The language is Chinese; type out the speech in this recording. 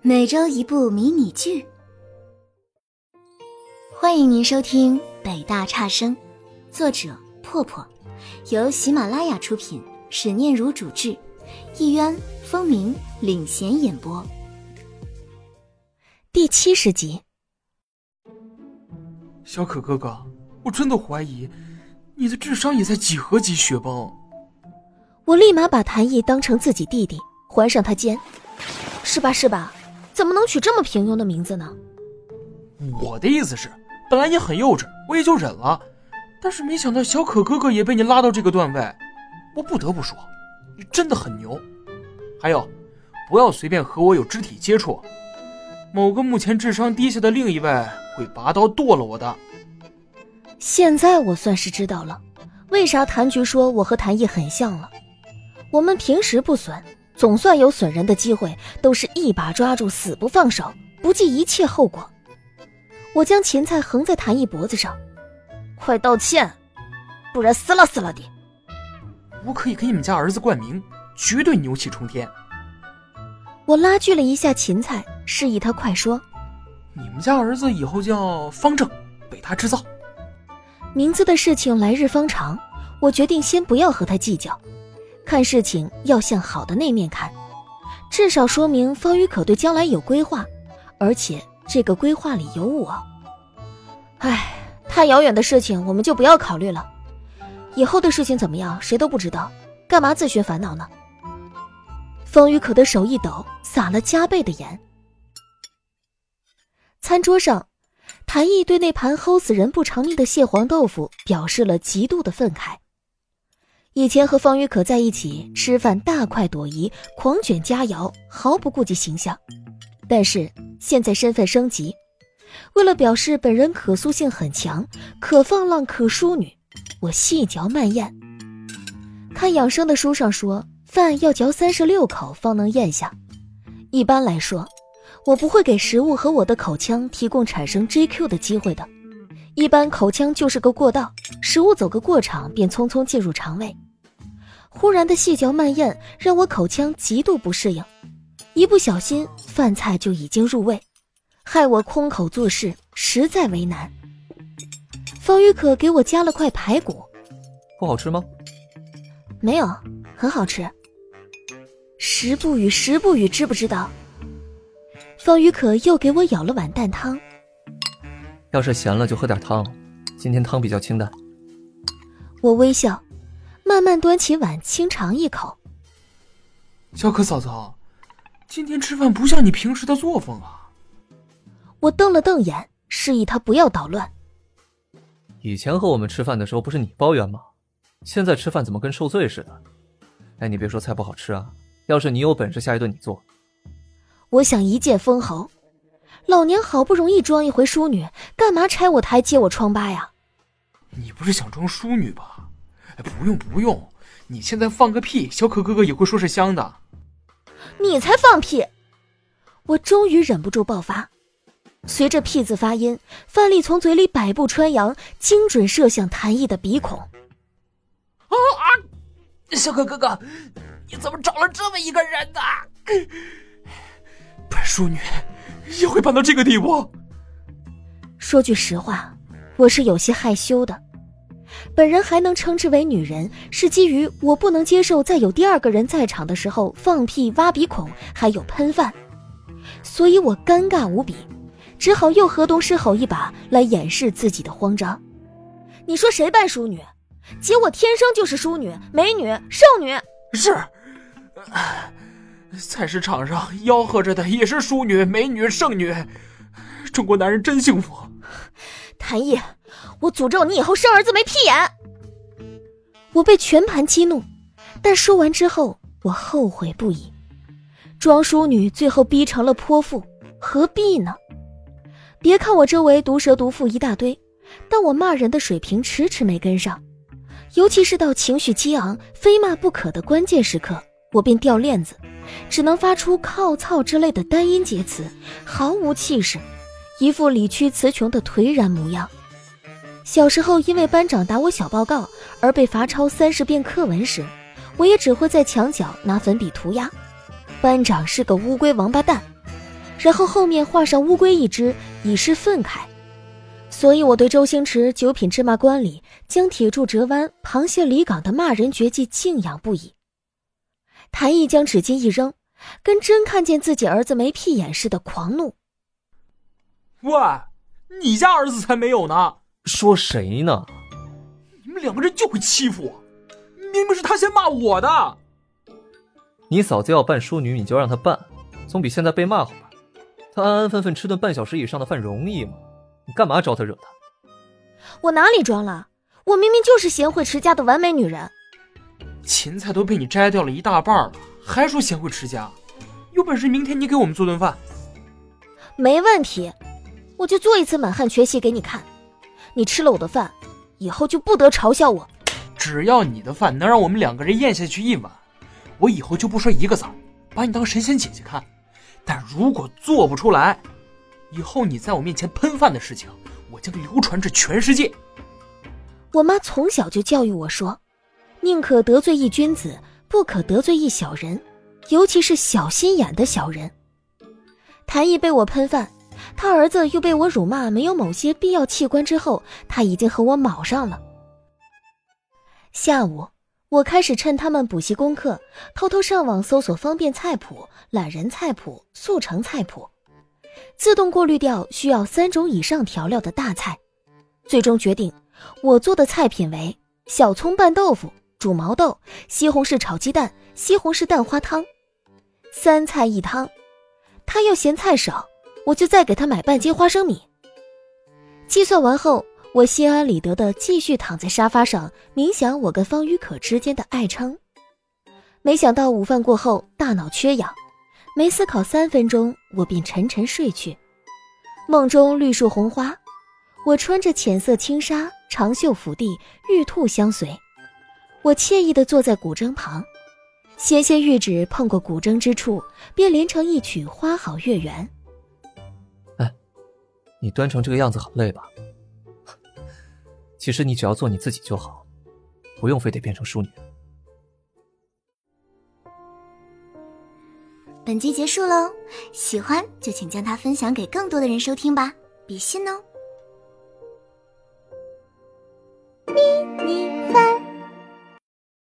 每周一部迷你剧，欢迎您收听北大差生，作者破破，由喜马拉雅出品，史念如主制，一渊、风鸣领衔演播。第70集。 小可哥哥，我真的怀疑你的智商也在几何级雪崩。 我立马把谭毅当成自己弟弟，环上他肩。是吧是吧，怎么能取这么平庸的名字呢？ 我的意思是，本来你很幼稚，我也就忍了，但是没想到小可哥哥也被你拉到这个段位，我不得不说，你真的很牛。还有，不要随便和我有肢体接触，某个目前智商低下的另一位会拔刀剁了我的。 现在我算是知道了，为啥谭局说我和谭毅很像了。我们平时不损，总算有损人的机会，都是一把抓住死不放手，不计一切后果。我将芹菜横在谭毅脖子上，快道歉，不然撕了撕了的。 我可以给你们家儿子冠名，绝对牛气冲天。 我拉锯了一下芹菜，示意他快说。 你们家儿子以后叫方正，北大制造。 名字的事情来日方长，我决定先不要和他计较，看事情要向好的那面看，至少说明方宇可对将来有规划，而且这个规划里有我。唉，太遥远的事情我们就不要考虑了，以后的事情怎么样谁都不知道，干嘛自寻烦恼呢？方宇可的手一抖，撒了加倍的盐。餐桌上，谭毅对那盘齁死人不偿命的蟹黄豆腐表示了极度的愤慨。以前和方宇可在一起吃饭大快朵颐，狂卷佳肴，毫不顾及形象。但是现在身份升级，为了表示本人可塑性很强，可放浪可淑女，我细嚼慢咽。看养生的书上说，饭要嚼36口方能咽下。一般来说，我不会给食物和我的口腔提供产生 JQ 的机会的。一般口腔就是个过道，食物走个过场便匆匆进入肠胃。忽然的细嚼慢咽让我口腔极度不适应，一不小心饭菜就已经入胃，害我空口做事，实在为难。方宇可给我加了块排骨。 不好吃吗？ 没有，很好吃。食不语食不语，知不知道？方宇可又给我舀了碗蛋汤。 要是咸了就喝点汤，今天汤比较清淡。 我微笑，慢慢端起碗轻尝一口。 小可嫂嫂，今天吃饭不像你平时的作风啊。 我瞪了瞪眼，示意他不要捣乱。 以前和我们吃饭的时候不是你抱怨吗？现在吃饭怎么跟受罪似的？哎，你别说菜不好吃啊，要是你有本事下一顿你做。 我想一剑封喉，老娘好不容易装一回淑女，干嘛拆我台揭我疮疤呀？ 你不是想装淑女吧？哎，不用，你现在放个屁，小可哥哥也会说是香的。 你才放屁！我终于忍不住爆发，随着屁字发音，饭粒从嘴里百步穿杨，精准射向谭毅的鼻孔。 小可哥哥，你怎么找了这么一个人呢？本淑女也会办到这个地步？ 说句实话，我是有些害羞的。本人还能称之为女人，是基于我不能接受在有第二个人在场的时候放屁、挖鼻孔还有喷饭，所以我尴尬无比，只好又河东狮吼一把来掩饰自己的慌张。你说谁扮淑女？姐我天生就是淑女、美女、少女。 是，菜市场上吆喝着的也是淑女、美女、剩女，中国男人真幸福。 谭毅，我诅咒你以后生儿子没屁眼！我被全盘激怒，但说完之后我后悔不已。装淑女最后逼成了泼妇，何必呢？别看我周围毒舌毒妇一大堆，但我骂人的水平迟迟没跟上，尤其是到情绪激昂非骂不可的关键时刻，我便掉链子，只能发出靠操之类的单音节词，毫无气势，一副理屈词穷的颓然模样。小时候因为班长打我小报告而被罚抄30遍课文时，我也只会在墙角拿粉笔涂鸦。班长是个乌龟王八蛋， 然后后面画上乌龟一只，以示愤慨。所以我对周星驰《九品芝麻官》里将铁柱折弯、螃蟹离港的骂人绝技敬仰不已。谭毅将纸巾一扔，跟真看见自己儿子没屁眼似的狂怒。 喂，你家儿子才没有呢！ 说谁呢？ 你们两个人就会欺负我，明明是他先骂我的。 你嫂子要扮淑女，你就让她扮，总比现在被骂好吧？她安安分分吃顿半小时以上的饭容易吗？你干嘛招她惹她？ 我哪里装了？我明明就是贤惠持家的完美女人。 芹菜都被你摘掉了一大半了，还说贤惠持家？有本事明天你给我们做顿饭。 没问题，我就做一次满汉全席给你看。你吃了我的饭，以后就不得嘲笑我。 只要你的饭能让我们两个人咽下去一碗，我以后就不说一个字，把你当神仙姐姐看。但如果做不出来，以后你在我面前喷饭的事情，我将流传至全世界。 我妈从小就教育我说，宁可得罪一君子，不可得罪一小人，尤其是小心眼的小人。谭毅被我喷饭，他儿子又被我辱骂没有某些必要器官之后，他已经和我卯上了。下午我开始趁他们补习功课，偷偷上网搜索方便菜谱、懒人菜谱、速成菜谱，自动过滤掉需要3种以上调料的大菜。最终决定我做的菜品为小葱拌豆腐、煮毛豆、西红柿炒鸡蛋、西红柿蛋花汤，3菜1汤。他要嫌菜少，我就再给他买半斤花生米。计算完后，我心安理得地继续躺在沙发上冥想我跟方雨可之间的爱称。没想到午饭过后大脑缺氧，没思考3分钟我便沉沉睡去。梦中绿树红花，我穿着浅色轻纱，长袖拂地，玉兔相随。我惬意地坐在古筝旁，纤纤玉指碰过古筝之处，便连成一曲花好月圆。 你端成这个样子很累吧？其实你只要做你自己就好，不用非得变成淑女。 本集结束喽，喜欢就请将它分享给更多的人收听吧，比心哦。咪咪